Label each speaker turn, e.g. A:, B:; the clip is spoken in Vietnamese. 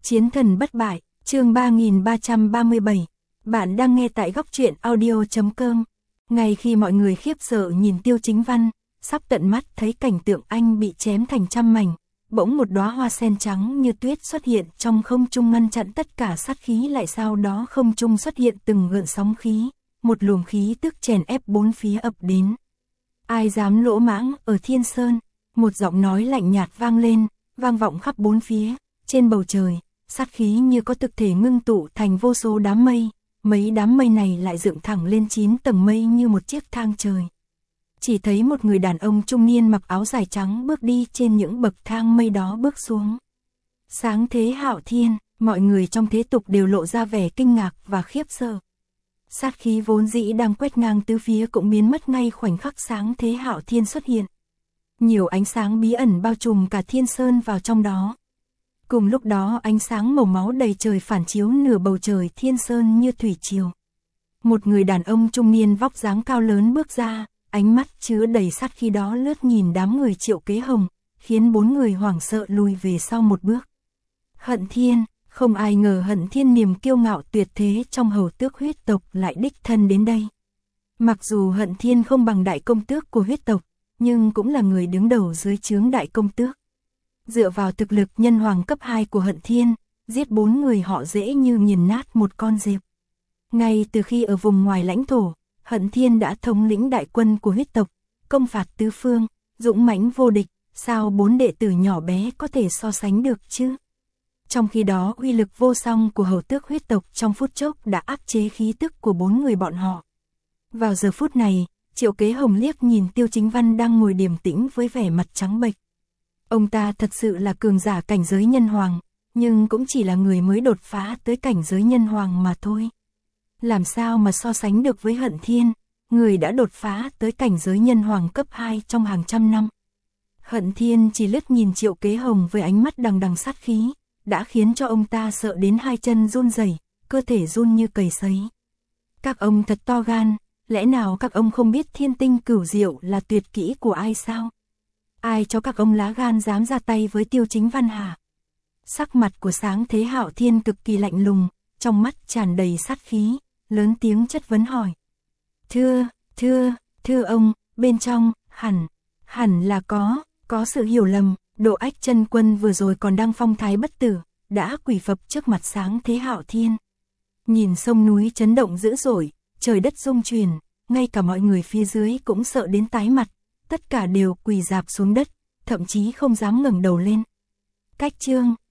A: Chiến thần bất bại, chương 3337. Bạn đang nghe tại góc truyện audio.com. Ngay khi mọi người khiếp sợ nhìn Tiêu Chính Văn, sắp tận mắt thấy cảnh tượng anh bị chém thành trăm mảnh, bỗng một đóa hoa sen trắng như tuyết xuất hiện trong không trung ngăn chặn tất cả sát khí, lại sau đó không trung xuất hiện từng gợn sóng khí, một luồng khí tức chèn ép bốn phía ập đến. Ai dám lỗ mãng ở Thiên Sơn? Một giọng nói lạnh nhạt vang lên, vang vọng khắp bốn phía, trên bầu trời, sát khí như có thực thể ngưng tụ thành vô số đám mây, mấy đám mây này lại dựng thẳng lên 9 tầng mây như một chiếc thang trời. Chỉ thấy một người đàn ông trung niên mặc áo dài trắng bước đi trên những bậc thang mây đó bước xuống. Sáng Thế Hạo Thiên, mọi người trong thế tục đều lộ ra vẻ kinh ngạc và khiếp sợ. Sát khí vốn dĩ đang quét ngang tứ phía cũng biến mất ngay khoảnh khắc Sáng Thế Hạo Thiên xuất hiện. Nhiều ánh sáng bí ẩn bao trùm cả Thiên Sơn vào trong đó. Cùng lúc đó ánh sáng màu máu đầy trời phản chiếu nửa bầu trời Thiên Sơn như thủy triều. Một người đàn ông trung niên vóc dáng cao lớn bước ra, ánh mắt chứa đầy sát khí đó lướt nhìn đám người Triệu Kế Hồng, khiến bốn người hoảng sợ lùi về sau một bước. Hận Thiên, không ai ngờ Hận Thiên niềm kiêu ngạo tuyệt thế trong hầu tước huyết tộc lại đích thân đến đây. Mặc dù Hận Thiên không bằng đại công tước của huyết tộc, nhưng cũng là người đứng đầu dưới trướng đại công tước. Dựa vào thực lực nhân hoàng cấp 2 của Hận Thiên, giết 4 người họ dễ như nghiền nát một con dẹp. Ngay từ khi ở vùng ngoài lãnh thổ, Hận Thiên đã thống lĩnh đại quân của huyết tộc, công phạt tứ phương, dũng mãnh vô địch, sao 4 đệ tử nhỏ bé có thể so sánh được chứ? Trong khi đó uy lực vô song của hầu tước huyết tộc trong phút chốc đã áp chế khí tức của 4 người bọn họ. Vào giờ phút này, Triệu Kế Hồng liếc nhìn Tiêu Chính Văn đang ngồi điềm tĩnh với vẻ mặt trắng bệch. Ông ta thật sự là cường giả cảnh giới nhân hoàng, nhưng cũng chỉ là người mới đột phá tới cảnh giới nhân hoàng mà thôi. Làm sao mà so sánh được với Hận Thiên, người đã đột phá tới cảnh giới nhân hoàng cấp 2 trong hàng trăm năm. Hận Thiên chỉ lướt nhìn Triệu Kế Hồng với ánh mắt đằng đằng sát khí, đã khiến cho ông ta sợ đến hai chân run rẩy, cơ thể run như cầy sấy. Các ông thật to gan, lẽ nào các ông không biết Thiên Tinh Cửu Diệu là tuyệt kỹ của ai sao? Ai cho các ông lá gan dám ra tay với Tiêu Chính Văn hả? Sắc mặt của Sáng Thế Hạo Thiên cực kỳ lạnh lùng, trong mắt tràn đầy sát khí, lớn tiếng chất vấn hỏi. Thưa ông, bên trong, hẳn là có sự hiểu lầm, Độ Ách Chân Quân vừa rồi còn đang phong thái bất tử, đã quỳ phập trước mặt Sáng Thế Hạo Thiên. Nhìn sông núi chấn động dữ dội, trời đất rung chuyển, ngay cả mọi người phía dưới cũng sợ đến tái mặt, tất cả đều quỳ rạp xuống đất, thậm chí không dám ngẩng đầu lên. Cách chương,